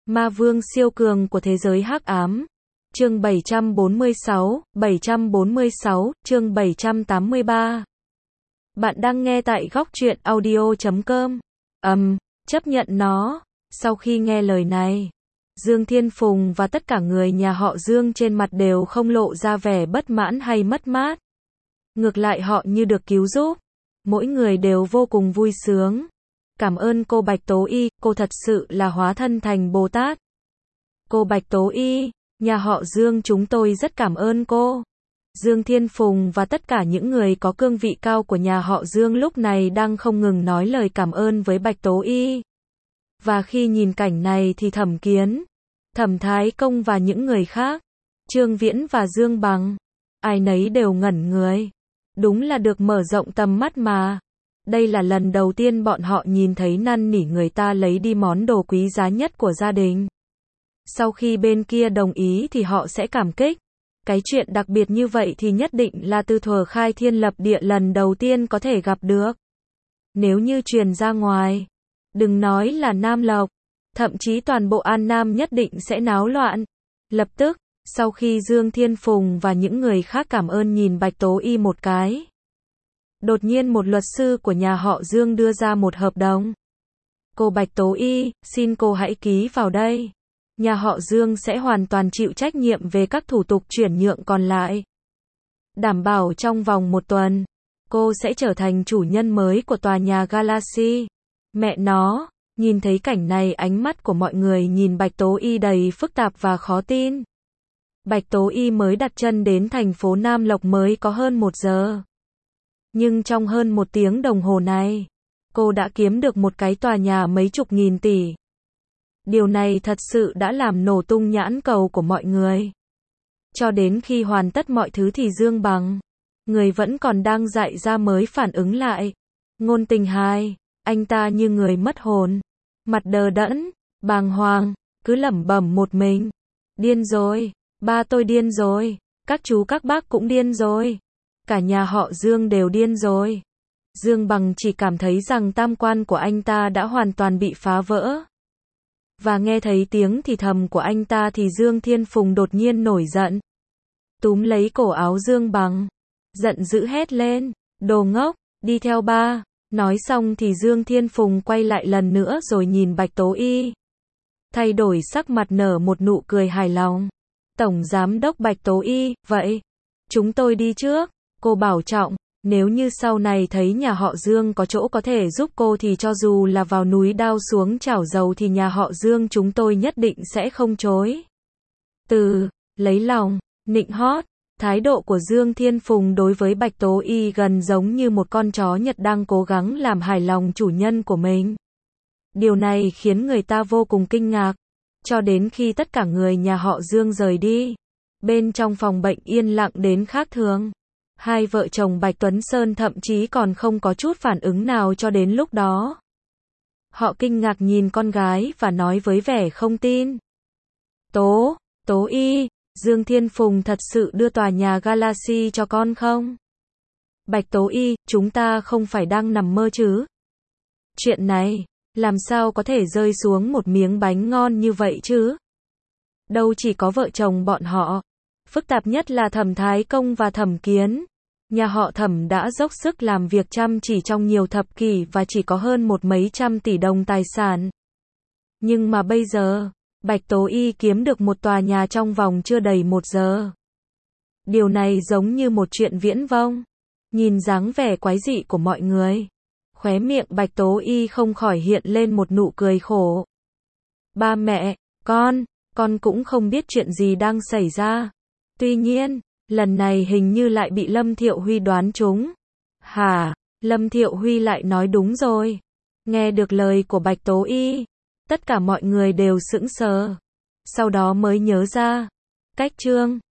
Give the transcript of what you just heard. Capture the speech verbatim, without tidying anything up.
Ma vương siêu cường của thế giới hắc ám. Chương bảy trăm bốn mươi sáu, bảy trăm bốn mươi sáu, chương bảy trăm tám mươi ba. Bạn đang nghe tại góc truyện audio chấm com. Ầm, um, chấp nhận nó. Sau khi nghe lời này, Dương Thiên Phùng và tất cả người nhà họ Dương trên mặt đều không lộ ra vẻ bất mãn hay mất mát. Ngược lại họ như được cứu giúp. Mỗi người đều vô cùng vui sướng. Cảm ơn cô Bạch Tố Y, cô thật sự là hóa thân thành Bồ Tát. Cô Bạch Tố Y, nhà họ Dương chúng tôi rất cảm ơn cô. Dương Thiên Phùng và tất cả những người có cương vị cao của nhà họ Dương lúc này đang không ngừng nói lời cảm ơn với Bạch Tố Y. Và khi nhìn cảnh này thì Thẩm Kiến, Thẩm Thái Công và những người khác, Trương Viễn và Dương Bằng, ai nấy đều ngẩn người. Đúng là được mở rộng tầm mắt mà. Đây là lần đầu tiên bọn họ nhìn thấy năn nỉ người ta lấy đi món đồ quý giá nhất của gia đình. Sau khi bên kia đồng ý thì họ sẽ cảm kích. Cái chuyện đặc biệt như vậy thì nhất định là từ thuở khai thiên lập địa lần đầu tiên có thể gặp được. Nếu như truyền ra ngoài, đừng nói là Nam Lộc, thậm chí toàn bộ An Nam nhất định sẽ náo loạn. Lập tức, sau khi Dương Thiên Phùng và những người khác cảm ơn nhìn Bạch Tố Y một cái, đột nhiên một luật sư của nhà họ Dương đưa ra một hợp đồng. Cô Bạch Tố Y, xin cô hãy ký vào đây. Nhà họ Dương sẽ hoàn toàn chịu trách nhiệm về các thủ tục chuyển nhượng còn lại. Đảm bảo trong vòng một tuần, cô sẽ trở thành chủ nhân mới của tòa nhà Galaxy. Mẹ nó, nhìn thấy cảnh này ánh mắt của mọi người nhìn Bạch Tố Y đầy phức tạp và khó tin. Bạch Tố Y mới đặt chân đến thành phố Nam Lộc mới có hơn một giờ. Nhưng trong hơn một tiếng đồng hồ này, cô đã kiếm được một cái tòa nhà mấy chục nghìn tỷ. Điều này thật sự đã làm nổ tung nhãn cầu của mọi người. Cho đến khi hoàn tất mọi thứ thì Dương Bằng, người vẫn còn đang dại ra mới phản ứng lại. Ngôn Tình Hai, anh ta như người mất hồn, mặt đờ đẫn, bàng hoàng, cứ lẩm bẩm một mình. Điên rồi, ba tôi điên rồi, các chú các bác cũng điên rồi. Cả nhà họ Dương đều điên rồi. Dương Bằng chỉ cảm thấy rằng tam quan của anh ta đã hoàn toàn bị phá vỡ. Và nghe thấy tiếng thì thầm của anh ta thì Dương Thiên Phùng đột nhiên nổi giận. Túm lấy cổ áo Dương Bằng, giận dữ hét lên, đồ ngốc, đi theo ba. Nói xong thì Dương Thiên Phùng quay lại lần nữa rồi nhìn Bạch Tố Y. Thay đổi sắc mặt nở một nụ cười hài lòng. Tổng Giám đốc Bạch Tố Y, vậy, chúng tôi đi trước. Cô bảo trọng, nếu như sau này thấy nhà họ Dương có chỗ có thể giúp cô thì cho dù là vào núi đao xuống chảo dầu thì nhà họ Dương chúng tôi nhất định sẽ không chối. Từ, lấy lòng, nịnh hót, thái độ của Dương Thiên Phùng đối với Bạch Tố Y gần giống như một con chó Nhật đang cố gắng làm hài lòng chủ nhân của mình. Điều này khiến người ta vô cùng kinh ngạc. Cho đến khi tất cả người nhà họ Dương rời đi, bên trong phòng bệnh yên lặng đến khác thường. Hai vợ chồng Bạch Tuấn Sơn thậm chí còn không có chút phản ứng nào cho đến lúc đó. Họ kinh ngạc nhìn con gái và nói với vẻ không tin. Tố, Tố Y, Dương Thiên Phùng thật sự đưa tòa nhà Galaxy cho con không? Bạch Tố Y, chúng ta không phải đang nằm mơ chứ? Chuyện này, làm sao có thể rơi xuống một miếng bánh ngon như vậy chứ? Đâu chỉ có vợ chồng bọn họ. Phức tạp nhất là Thẩm Thái Công và Thẩm Kiến. Nhà họ Thẩm đã dốc sức làm việc chăm chỉ trong nhiều thập kỷ và chỉ có hơn một mấy trăm tỷ đồng tài sản. Nhưng mà bây giờ, Bạch Tố Y kiếm được một tòa nhà trong vòng chưa đầy một giờ. Điều này giống như một chuyện viễn vông. Nhìn dáng vẻ quái dị của mọi người, khóe miệng Bạch Tố Y không khỏi hiện lên một nụ cười khổ. Ba mẹ, con, con cũng không biết chuyện gì đang xảy ra. Tuy nhiên, lần này hình như lại bị Lâm Thiệu Huy đoán trúng. Hả? Lâm Thiệu Huy lại nói đúng rồi. Nghe được lời của Bạch Tố Y, tất cả mọi người đều sững sờ. Sau đó mới nhớ ra. Cách chương